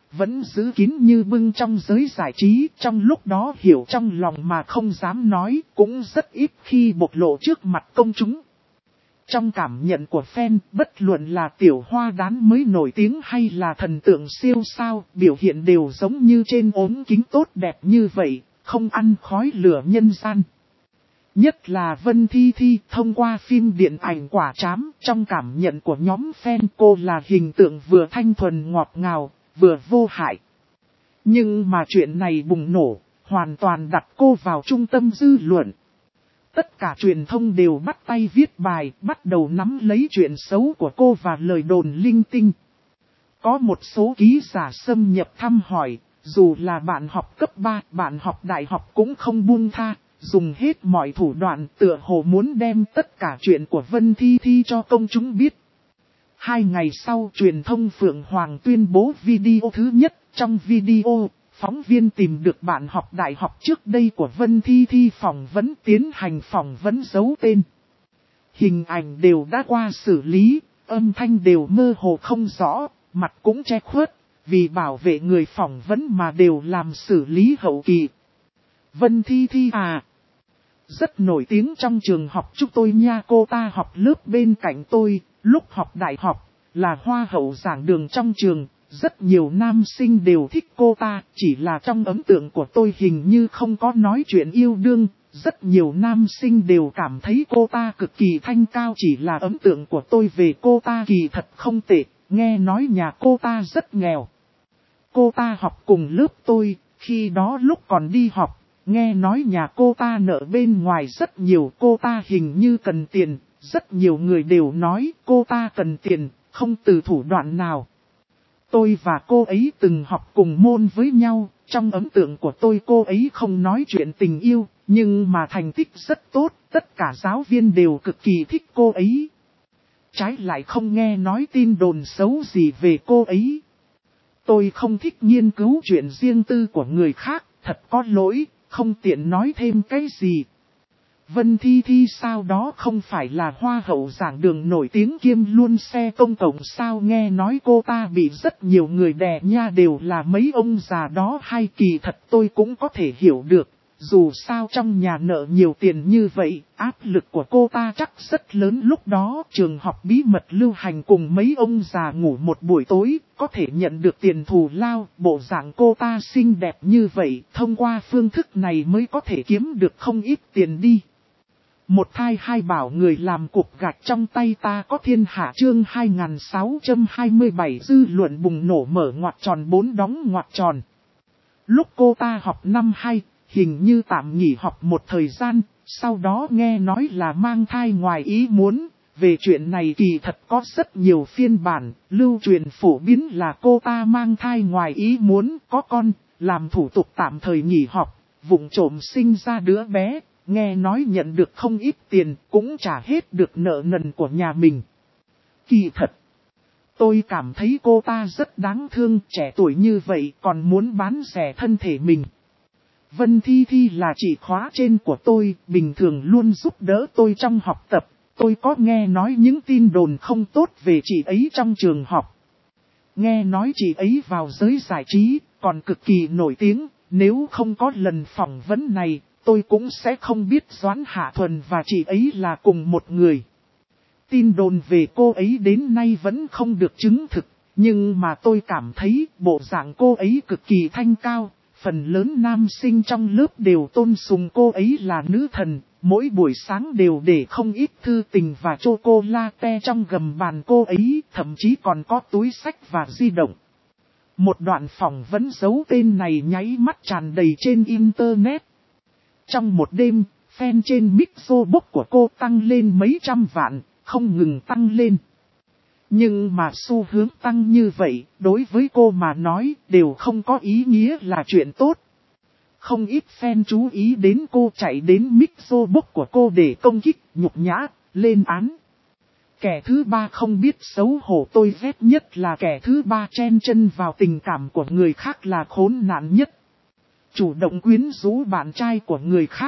vẫn giữ kín như bưng trong giới giải trí, trong lúc đó hiểu trong lòng mà không dám nói, cũng rất ít khi bộc lộ trước mặt công chúng. Trong cảm nhận của fan, bất luận là tiểu hoa đán mới nổi tiếng hay là thần tượng siêu sao, biểu hiện đều giống như trên ốm kính tốt đẹp như vậy, không ăn khói lửa nhân gian. Nhất là Vân Thi Thi, thông qua phim điện ảnh Quả Trám, trong cảm nhận của nhóm fan cô là hình tượng vừa thanh thuần ngọt ngào, vừa vô hại. Nhưng mà chuyện này bùng nổ, hoàn toàn đặt cô vào trung tâm dư luận. Tất cả truyền thông đều bắt tay viết bài, bắt đầu nắm lấy chuyện xấu của cô và lời đồn linh tinh. Có một số ký giả xâm nhập thăm hỏi, dù là bạn học cấp 3, bạn học đại học cũng không buông tha, dùng hết mọi thủ đoạn tựa hồ muốn đem tất cả chuyện của Vân Thi Thi cho công chúng biết. 2 ngày sau, truyền thông Phượng Hoàng tuyên bố video thứ nhất. Trong video, phóng viên tìm được bạn học đại học trước đây của Vân Thi Thi phỏng vấn, tiến hành phỏng vấn giấu tên. Hình ảnh đều đã qua xử lý, âm thanh đều mơ hồ không rõ, mặt cũng che khuất, vì bảo vệ người phỏng vấn mà đều làm xử lý hậu kỳ. Vân Thi Thi à, rất nổi tiếng trong trường học chúng tôi nha, cô ta học lớp bên cạnh tôi, lúc học đại học, là hoa hậu giảng đường trong trường. Rất nhiều nam sinh đều thích cô ta, chỉ là trong ấn tượng của tôi hình như không có nói chuyện yêu đương. Rất nhiều nam sinh đều cảm thấy cô ta cực kỳ thanh cao, chỉ là ấn tượng của tôi về cô ta kỳ thật không tệ, nghe nói nhà cô ta rất nghèo. Cô ta học cùng lớp tôi, khi đó lúc còn đi học, nghe nói nhà cô ta nợ bên ngoài rất nhiều, cô ta hình như cần tiền, rất nhiều người đều nói cô ta cần tiền, không từ thủ đoạn nào. Tôi và cô ấy từng học cùng môn với nhau, trong ấn tượng của tôi cô ấy không nói chuyện tình yêu, nhưng mà thành tích rất tốt, tất cả giáo viên đều cực kỳ thích cô ấy. Trái lại không nghe nói tin đồn xấu gì về cô ấy. Tôi không thích nghiên cứu chuyện riêng tư của người khác, thật có lỗi, không tiện nói thêm cái gì. Vân Thi Thi sao đó không phải là hoa hậu giảng đường nổi tiếng kiêm luôn xe công cộng sao, nghe nói cô ta bị rất nhiều người đè nha, đều là mấy ông già đó hay, kỳ thật tôi cũng có thể hiểu được. Dù sao trong nhà nợ nhiều tiền như vậy, áp lực của cô ta chắc rất lớn. Lúc đó trường học bí mật lưu hành cùng mấy ông già ngủ một buổi tối, có thể nhận được tiền thù lao. Bộ dạng cô ta xinh đẹp như vậy, thông qua phương thức này mới có thể kiếm được không ít tiền đi. Một thai hai bảo người làm cục gạch trong tay ta có thiên hạ, chương 2627 dư luận bùng nổ, mở ngoặc tròn 4 đóng ngoặc tròn. Lúc cô ta học năm 2, hình như tạm nghỉ học một thời gian, sau đó nghe nói là mang thai ngoài ý muốn. Về chuyện này kỳ thật có rất nhiều phiên bản, lưu truyền phổ biến là cô ta mang thai ngoài ý muốn, có con, làm thủ tục tạm thời nghỉ học, vụng trộm sinh ra đứa bé. Nghe nói nhận được không ít tiền, cũng trả hết được nợ nần của nhà mình. Kỳ thật, tôi cảm thấy cô ta rất đáng thương, trẻ tuổi như vậy còn muốn bán rẻ thân thể mình. Vân Thi Thi là chị khóa trên của tôi, bình thường luôn giúp đỡ tôi trong học tập. Tôi có nghe nói những tin đồn không tốt về chị ấy trong trường học. Nghe nói chị ấy vào giới giải trí, còn cực kỳ nổi tiếng, nếu không có lần phỏng vấn này, tôi cũng sẽ không biết Doãn Hạ Thuần và chị ấy là cùng một người. Tin đồn về cô ấy đến nay vẫn không được chứng thực, nhưng mà tôi cảm thấy bộ dạng cô ấy cực kỳ thanh cao. Phần lớn nam sinh trong lớp đều tôn sùng cô ấy là nữ thần, mỗi buổi sáng đều để không ít thư tình và chocolate trong gầm bàn cô ấy, thậm chí còn có túi sách và di động. Một đoạn phỏng vấn giấu tên này nháy mắt tràn đầy trên internet. Trong một đêm, fan trên Mixobox của cô tăng lên mấy trăm vạn, không ngừng tăng lên. Nhưng mà xu hướng tăng như vậy, đối với cô mà nói, đều không có ý nghĩa là chuyện tốt. Không ít fan chú ý đến cô, chạy đến Mixobox của cô để công kích, nhục nhã, lên án. Kẻ thứ ba không biết xấu hổ, tôi ghét nhất là kẻ thứ ba chen chân vào tình cảm của người khác là khốn nạn nhất. Chủ động quyến rũ bạn trai của người khác,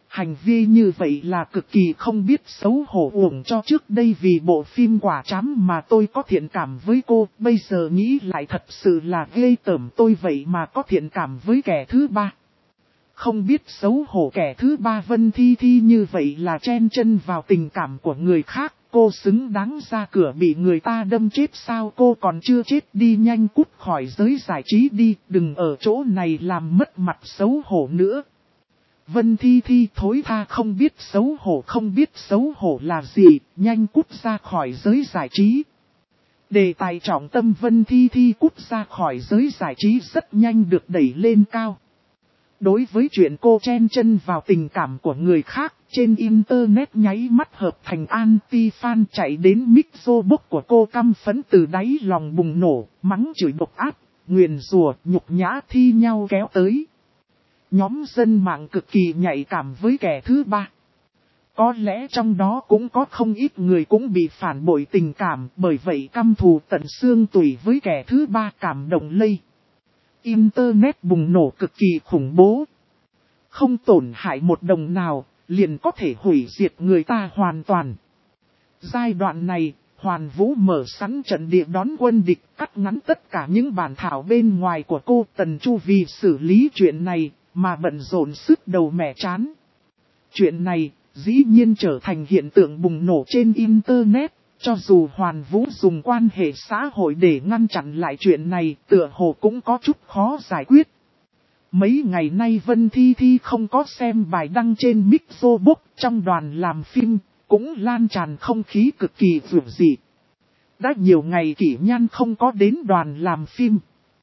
Hành vi như vậy là cực kỳ không biết xấu hổ, uổng cho trước đây vì bộ phim Quả Trám mà tôi có thiện cảm với cô, bây giờ nghĩ lại thật sự là ghê tởm, tôi vậy mà có thiện cảm với kẻ thứ ba. Không biết xấu hổ, kẻ thứ ba Vân Thi Thi như vậy là chen chân vào tình cảm của người khác, cô xứng đáng ra cửa bị người ta đâm chết sao? Cô còn chưa chết, đi nhanh cút khỏi giới giải trí đi, đừng ở chỗ này làm mất mặt xấu hổ nữa. Vân Thi Thi thối tha, không biết xấu hổ, không biết xấu hổ là gì, nhanh cút ra khỏi giới giải trí. Đề tài trọng tâm Vân Thi Thi cút ra khỏi giới giải trí rất nhanh được đẩy lên cao. Đối với chuyện cô chen chân vào tình cảm của người khác, trên internet nháy mắt hợp thành anti-fan, chạy đến mic robot của cô căm phẫn từ đáy lòng bùng nổ, mắng chửi độc ác, nguyền rủa, nhục nhã thi nhau kéo tới. Nhóm dân mạng cực kỳ nhạy cảm với kẻ thứ ba. Có lẽ trong đó cũng có không ít người cũng bị phản bội tình cảm, bởi vậy căm thù tận xương tủy với kẻ thứ ba, cảm động lây. Internet bùng nổ cực kỳ khủng bố. Không tổn hại một đồng nào, liền có thể hủy diệt người ta hoàn toàn. Giai đoạn này, Hoàn Vũ mở sẵn trận địa đón quân địch, cắt ngắn tất cả những bản thảo bên ngoài của cô. Tần Chu vì xử lý chuyện này mà bận rộn sức đầu mẻ chán. Chuyện này dĩ nhiên trở thành hiện tượng bùng nổ trên Internet. Cho dù Hoàn Vũ dùng quan hệ xã hội để ngăn chặn lại chuyện này, tựa hồ cũng có chút khó giải quyết. Mấy ngày nay Vân Thi Thi không có xem bài đăng trên mic robot, trong đoàn làm phim cũng lan tràn không khí cực kỳ vượt dị. Đã nhiều ngày Kỷ Nhan không có đến đoàn làm phim,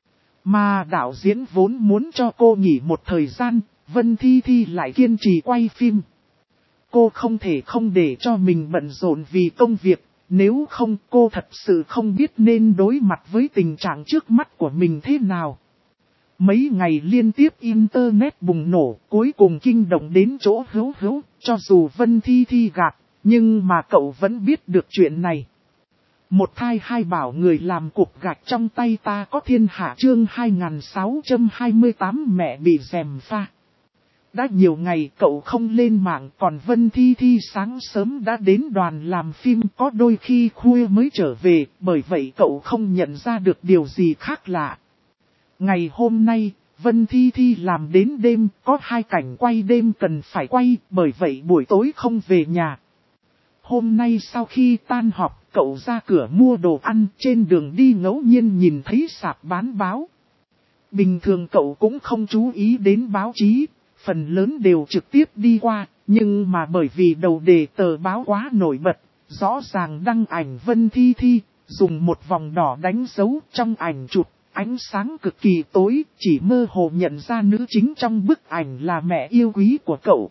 mà đạo diễn vốn muốn cho cô nghỉ một thời gian, Vân Thi Thi lại kiên trì quay phim. Cô không thể không để cho mình bận rộn vì công việc, nếu không cô thật sự không biết nên đối mặt với tình trạng trước mắt của mình thế nào. Mấy ngày liên tiếp Internet bùng nổ, cuối cùng kinh động đến chỗ Hữu Hữu, cho dù Vân Thi Thi gạt, nhưng mà cậu vẫn biết được chuyện này. Một thai hai bảo, người làm cục gạch trong tay ta có thiên hạ, chương 2628 mẹ bị gièm pha. Đã nhiều ngày cậu không lên mạng, còn Vân Thi Thi sáng sớm đã đến đoàn làm phim, có đôi khi khuya mới trở về, bởi vậy cậu không nhận ra được điều gì khác lạ. Ngày hôm nay, Vân Thi Thi làm đến đêm, có 2 cảnh quay đêm cần phải quay, bởi vậy buổi tối không về nhà. Hôm nay sau khi tan họp, cậu ra cửa mua đồ ăn, trên đường đi ngẫu nhiên nhìn thấy sạp bán báo. Bình thường cậu cũng không chú ý đến báo chí, phần lớn đều trực tiếp đi qua, nhưng mà bởi vì đầu đề tờ báo quá nổi bật, rõ ràng đăng ảnh Vân Thi Thi, dùng một vòng đỏ đánh dấu trong ảnh chụp. Ánh sáng cực kỳ tối, chỉ mơ hồ nhận ra nữ chính trong bức ảnh là mẹ yêu quý của cậu.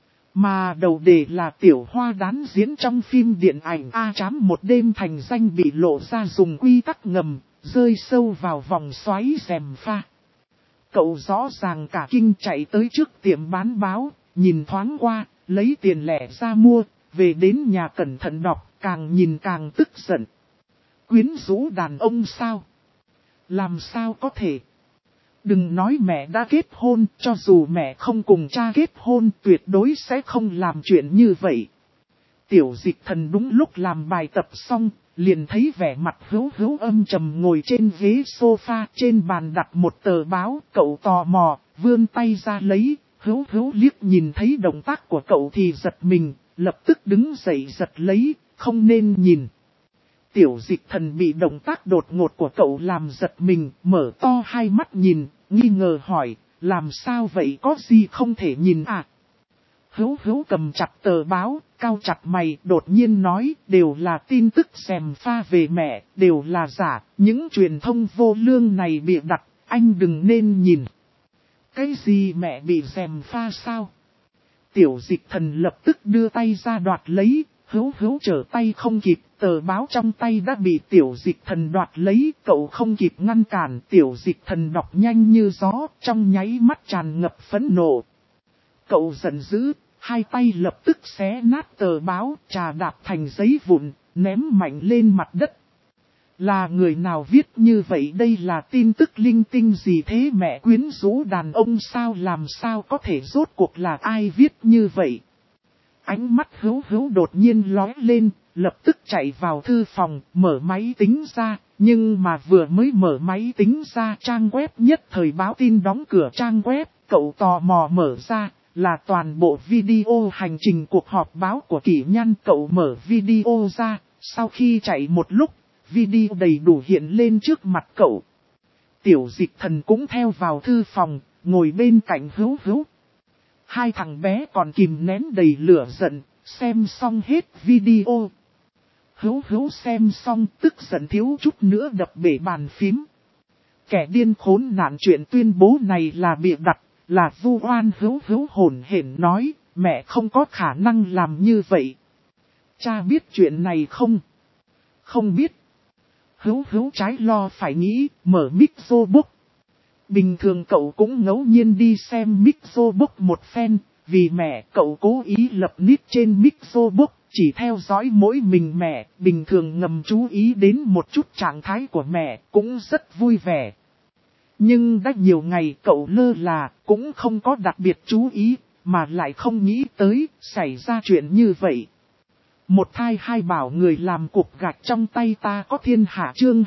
Mà đầu đề là Tiểu Hoa đán diễn trong phim điện ảnh A Trám một đêm thành danh bị lộ ra dùng quy tắc ngầm, rơi sâu vào vòng xoáy gièm pha. Cậu rõ ràng cả kinh chạy tới trước tiệm bán báo, nhìn thoáng qua, lấy tiền lẻ ra mua, về đến nhà cẩn thận đọc, càng nhìn càng tức giận. Quyến rũ đàn ông sao? Làm sao có thể? Đừng nói mẹ đã kết hôn, cho dù mẹ không cùng cha kết hôn, tuyệt đối sẽ không làm chuyện như vậy. Tiểu Dịch Thần đúng lúc làm bài tập xong, liền thấy vẻ mặt Hữu Hữu âm trầm ngồi trên ghế sofa, trên bàn đặt một tờ báo, cậu tò mò, vươn tay ra lấy, Hữu Hữu liếc nhìn thấy động tác của cậu thì giật mình, lập tức đứng dậy giật lấy, không nên nhìn. Tiểu Dịch Thần bị động tác đột ngột của cậu làm giật mình, mở to hai mắt nhìn, nghi ngờ hỏi, làm sao vậy, có gì không thể nhìn à? Hữu Hữu cầm chặt tờ báo, cau chặt mày, đột nhiên nói, đều là tin tức gièm pha về mẹ, đều là giả, những truyền thông vô lương này bịa đặt, anh đừng nên nhìn. Cái gì mẹ bị gièm pha sao? Tiểu Dịch Thần lập tức đưa tay ra đoạt lấy, Hữu Hữu trở tay không kịp, tờ báo trong tay đã bị Tiểu Dịch Thần đoạt lấy, cậu không kịp ngăn cản, Tiểu Dịch Thần đọc nhanh như gió, trong nháy mắt tràn ngập phẫn nộ. Cậu giận dữ, hai tay lập tức xé nát tờ báo, trà đạp thành giấy vụn, ném mạnh lên mặt đất. Là người nào viết như vậy, đây là tin tức linh tinh gì thế, mẹ quyến rũ đàn ông sao, làm sao có thể, rốt cuộc là ai viết như vậy. Ánh mắt Hữu Hữu đột nhiên lóe lên, lập tức chạy vào thư phòng, mở máy tính ra, nhưng mà vừa mới mở máy tính ra, trang web nhất thời báo tin đóng cửa trang web, cậu tò mò mở ra, là toàn bộ video hành trình cuộc họp báo của Kỷ Nhan. Cậu mở video ra, sau khi chạy một lúc, video đầy đủ hiện lên trước mặt cậu. Tiểu Dịch Thần cũng theo vào thư phòng, ngồi bên cạnh Hữu Hữu. Hai thằng bé còn kìm nén đầy lửa giận, xem xong hết video. Hữu Hữu xem xong tức giận thiếu chút nữa đập bể bàn phím. Kẻ điên khốn nạn, chuyện tuyên bố này là bịa đặt, là vu oan. Hữu Hữu hổn hển nói, mẹ không có khả năng làm như vậy. Cha biết chuyện này không? Không biết. Hữu Hữu trái lo phải nghĩ, mở Mixobook. Bình thường cậu cũng ngẫu nhiên đi xem Mixobook một phen, vì mẹ cậu cố ý lập nick trên Mixobook, chỉ theo dõi mỗi mình mẹ, bình thường ngầm chú ý đến một chút trạng thái của mẹ, cũng rất vui vẻ. Nhưng đã nhiều ngày cậu lơ là, cũng không có đặc biệt chú ý, mà lại không nghĩ tới, xảy ra chuyện như vậy. Một thai hai bảo, người làm cục gạch trong tay ta có thiên hạ. Chương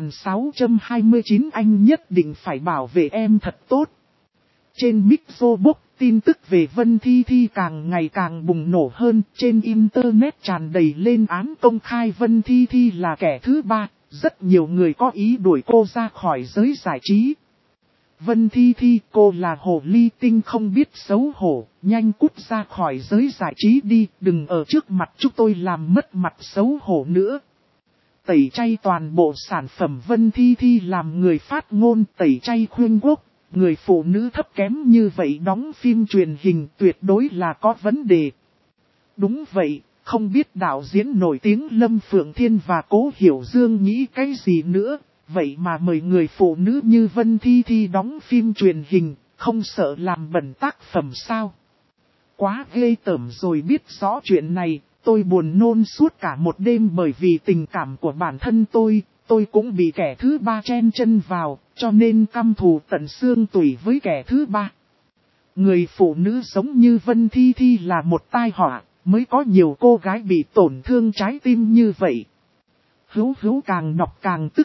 2629, anh nhất định phải bảo vệ em thật tốt. Trên Mixobook, tin tức về Vân Thi Thi càng ngày càng bùng nổ hơn. Trên Internet tràn đầy lên án công khai Vân Thi Thi là kẻ thứ ba. Rất nhiều người có ý đuổi cô ra khỏi giới giải trí. Vân Thi Thi, cô là hồ ly tinh không biết xấu hổ, nhanh cút ra khỏi giới giải trí đi, đừng ở trước mặt chúng tôi làm mất mặt xấu hổ nữa. Tẩy chay toàn bộ sản phẩm. Vân Thi Thi làm người phát ngôn tẩy chay khuyên quốc, người phụ nữ thấp kém như vậy đóng phim truyền hình tuyệt đối là có vấn đề. Đúng vậy, không biết đạo diễn nổi tiếng Lâm Phượng Thiên và Cố Hiểu Dương nghĩ cái gì nữa. Vậy mà mời người phụ nữ như Vân Thi Thi đóng phim truyền hình, không sợ làm bẩn tác phẩm sao? Quá ghê tởm rồi. Biết rõ chuyện này, tôi buồn nôn suốt cả một đêm bởi vì tình cảm của bản thân tôi cũng bị kẻ thứ ba chen chân vào, cho nên căm thù tận xương tủy với kẻ thứ ba. Người phụ nữ giống như Vân Thi Thi là một tai họa, mới có nhiều cô gái bị tổn thương trái tim như vậy. Hữu Hữu càng đọc càng tức.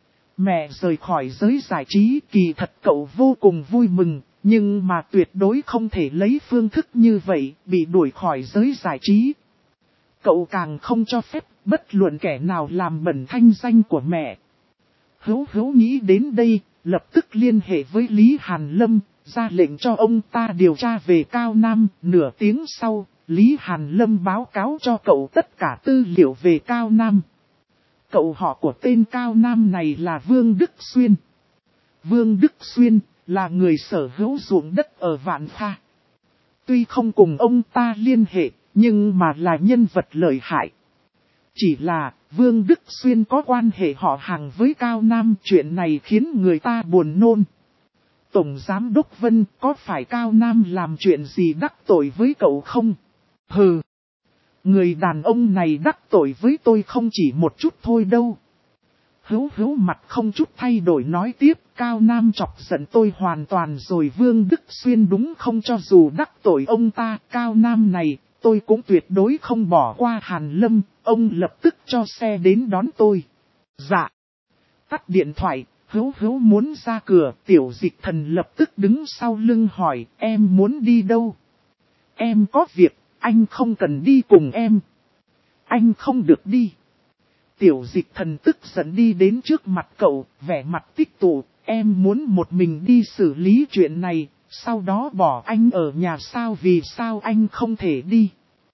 Mẹ rời khỏi giới giải trí, kỳ thật cậu vô cùng vui mừng, nhưng mà tuyệt đối không thể lấy phương thức như vậy, bị đuổi khỏi giới giải trí. Cậu càng không cho phép bất luận kẻ nào làm bẩn thanh danh của mẹ. Hữu Hữu nghĩ đến đây, lập tức liên hệ với Lý Hàn Lâm, ra lệnh cho ông ta điều tra về Cao Nam. Nửa tiếng sau, Lý Hàn Lâm báo cáo cho cậu tất cả tư liệu về Cao Nam. Cậu họ của tên Cao Nam này là Vương Đức Xuyên. Vương Đức Xuyên là người sở hữu ruộng đất ở Vạn Pha. Tuy không cùng ông ta liên hệ, nhưng mà là nhân vật lợi hại. Chỉ là Vương Đức Xuyên có quan hệ họ hàng với Cao Nam, chuyện này khiến người ta buồn nôn. Tổng Giám Đốc Vân, có phải Cao Nam làm chuyện gì đắc tội với cậu không? Hừ. Người đàn ông này đắc tội với tôi không chỉ một chút thôi đâu. Hữu Hữu mặt không chút thay đổi nói tiếp, Cao Nam chọc giận tôi hoàn toàn rồi. Vương Đức Xuyên đúng không, cho dù đắc tội ông ta, Cao Nam này, tôi cũng tuyệt đối không bỏ qua. Hàn Lâm, ông lập tức cho xe đến đón tôi. Dạ. Tắt điện thoại, Hữu Hữu muốn ra cửa, Tiểu Dịch Thần lập tức đứng sau lưng hỏi, em muốn đi đâu? Em có việc. Anh không cần đi cùng em. Anh không được đi. Tiểu Dịch Thần tức giận đi đến trước mặt cậu, vẻ mặt tích tụ. Em muốn một mình đi xử lý chuyện này, sau đó bỏ anh ở nhà sao? Vì sao anh không thể đi?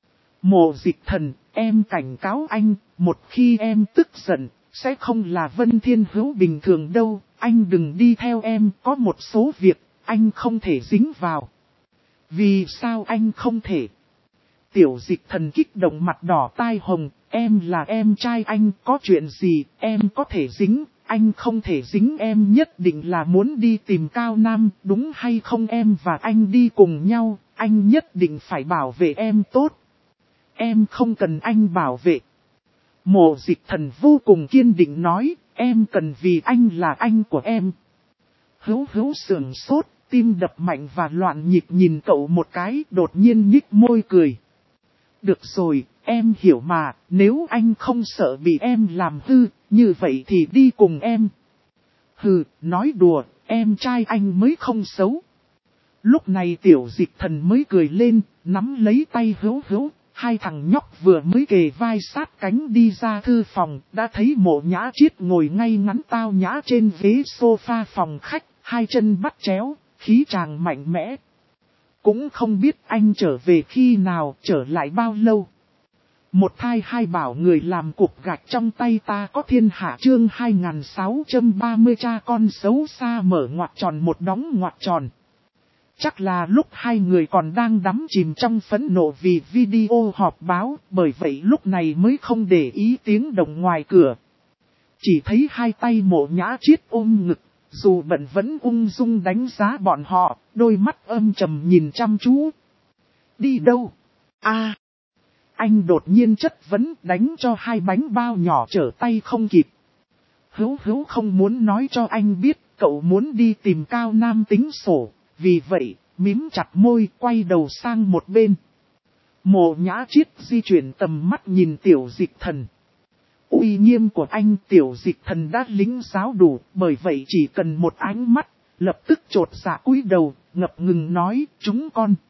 Mộ Dịch Thần, em cảnh cáo anh, một khi em tức giận, sẽ không là Vân Thiên Hữu bình thường đâu. Anh đừng đi theo em, có một số việc, anh không thể dính vào. Vì sao anh không thể? Tiểu Dịch Thần kích động mặt đỏ tai hồng, em là em trai anh, có chuyện gì em có thể dính, anh không thể dính. Em nhất định là muốn đi tìm Cao Nam, đúng hay không? Em và anh đi cùng nhau, anh nhất định phải bảo vệ em tốt. Em không cần anh bảo vệ. Mộ Dịch Thần vô cùng kiên định nói, em cần vì anh là anh của em. Hữu Hữu sườn sốt, tim đập mạnh và loạn nhịp nhìn cậu một cái, đột nhiên nhích môi cười. Được rồi, em hiểu mà, nếu anh không sợ bị em làm hư, như vậy thì đi cùng em. Hừ, nói đùa, em trai anh mới không xấu. Lúc này Tiểu Dịch Thần mới cười lên, nắm lấy tay Hữu Hữu. Hai thằng nhóc vừa mới kề vai sát cánh đi ra thư phòng, đã thấy Mộ Nhã Chiết ngồi ngay ngắn tao nhã trên ghế sofa phòng khách, hai chân bắt chéo, khí chàng mạnh mẽ. Cũng không biết anh trở về khi nào, trở lại bao lâu. Một thai hai bảo người làm cục gạch trong tay ta có thiên hạ chương 2630 cha con xấu xa mở ngoặc tròn một đóng ngoặc tròn. Chắc là lúc hai người còn đang đắm chìm trong phẫn nộ vì video họp báo, bởi vậy lúc này mới không để ý tiếng động ngoài cửa. Chỉ thấy hai tay Mộ Nhã Chiết ôm ngực, dù bận vẫn ung dung đánh giá bọn họ, đôi mắt âm trầm nhìn chăm chú. Đi đâu? Anh đột nhiên chất vấn đánh cho hai bánh bao nhỏ trở tay không kịp. Hữu Hữu không muốn nói cho anh biết cậu muốn đi tìm Cao Nam tính sổ, vì vậy, mím chặt môi quay đầu sang một bên. Mộ Nhã Chiết di chuyển tầm mắt nhìn Tiểu Dịch Thần. Uy nghiêm của anh Tiểu Dịch Thần đã lính giáo đủ, bởi vậy chỉ cần một ánh mắt, lập tức chột dạ cúi đầu, ngập ngừng nói, chúng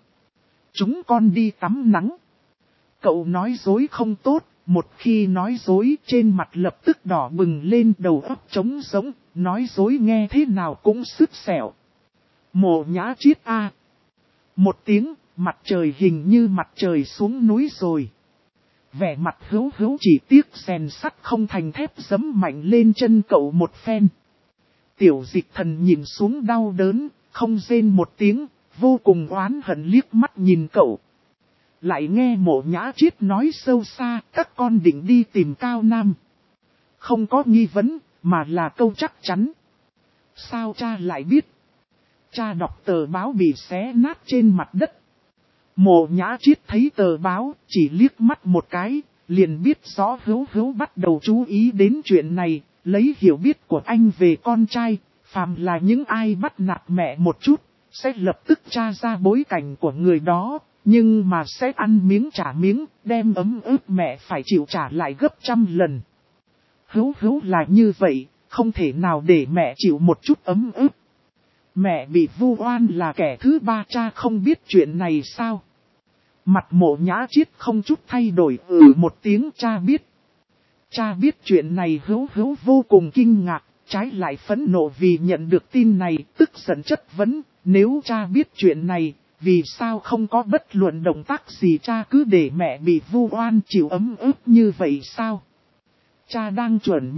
con đi tắm nắng. Cậu nói dối không tốt, một khi nói dối trên mặt lập tức đỏ bừng lên, đầu óc trống rỗng, nói dối nghe thế nào cũng sứt sẹo. Mộ Nhã Chiết một tiếng, mặt trời hình như mặt trời xuống núi rồi. Vẻ mặt Hữu Hữu chỉ tiếc rèn sắt không thành thép giẫm mạnh lên chân cậu một phen. Tiểu Dịch Thần nhìn xuống đau đớn, không rên một tiếng, vô cùng oán hận liếc mắt nhìn cậu. Lại nghe Mộ Nhã Chiết nói sâu xa, các con định đi tìm Cao Nam. Không có nghi vấn, mà là câu chắc chắn. Sao cha lại biết? Cha đọc tờ báo bị xé nát trên mặt đất. Mộ Nhã Chiết thấy tờ báo, chỉ liếc mắt một cái, liền biết rõ Hữu Hữu bắt đầu chú ý đến chuyện này, lấy hiểu biết của anh về con trai, phàm là những ai bắt nạt mẹ một chút, sẽ lập tức tra ra bối cảnh của người đó, nhưng mà sẽ ăn miếng trả miếng, đem ấm ức mẹ phải chịu trả lại gấp trăm lần. Hữu Hữu là như vậy, không thể nào để mẹ chịu một chút ấm ức. Mẹ bị vu oan là kẻ thứ ba, cha không biết chuyện này sao? Mặt Mộ Nhã Chiết không chút thay đổi, một tiếng cha biết. Cha biết chuyện này. Hữu Hữu vô cùng kinh ngạc, trái lại phẫn nộ vì nhận được tin này, tức giận chất vấn, nếu cha biết chuyện này, vì sao không có bất luận động tác gì, cha cứ để mẹ bị vu oan chịu ấm ức như vậy sao? Cha đang chuẩn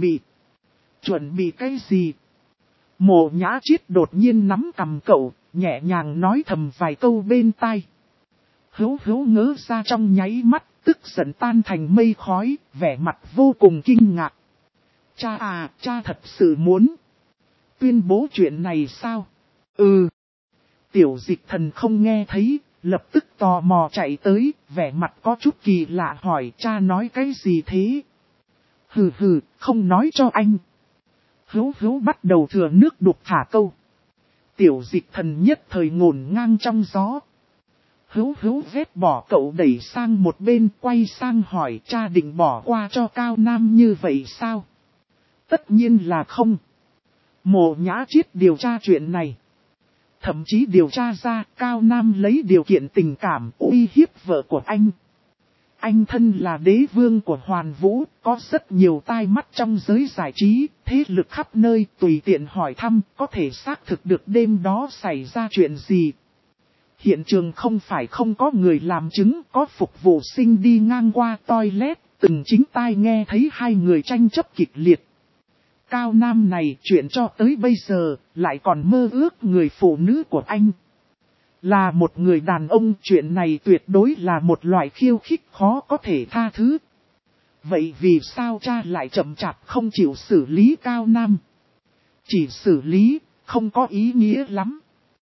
bị cái gì? Mộ Nhã Chiết đột nhiên nắm cằm cậu, nhẹ nhàng nói thầm vài câu bên tai. Hữu Hữu ngớ ra trong nháy mắt, tức giận tan thành mây khói, vẻ mặt vô cùng kinh ngạc. Cha thật sự muốn tuyên bố chuyện này sao? Tiểu Dịch Thần không nghe thấy, lập tức tò mò chạy tới, vẻ mặt có chút kỳ lạ hỏi cha nói cái gì thế? Không nói cho anh. Hữu Hữu bắt đầu thừa nước đục thả câu. Tiểu Dịch Thần nhất thời ngổn ngang trong gió. Hữu Hữu ghét bỏ cậu đẩy sang một bên, quay sang hỏi cha định bỏ qua cho Cao Nam như vậy sao? Tất nhiên là không. Mộ Nhã Chiết điều tra chuyện này. Thậm chí điều tra ra Cao Nam lấy điều kiện tình cảm uy hiếp vợ của anh. Anh thân là đế vương của Hoàn Vũ, có rất nhiều tai mắt trong giới giải trí, thế lực khắp nơi, tùy tiện hỏi thăm, có thể xác thực được đêm đó xảy ra chuyện gì. Hiện trường không phải không có người làm chứng, có phục vụ sinh đi ngang qua toilet, từng chính tai nghe thấy hai người tranh chấp kịch liệt. Cao Nam này chuyện cho tới bây giờ, lại còn mơ ước người phụ nữ của anh. Là một người đàn ông, chuyện này tuyệt đối là một loại khiêu khích khó có thể tha thứ. Vậy vì sao cha lại chậm chạp không chịu xử lý Cao Nam? Chỉ xử lý, không có ý nghĩa lắm.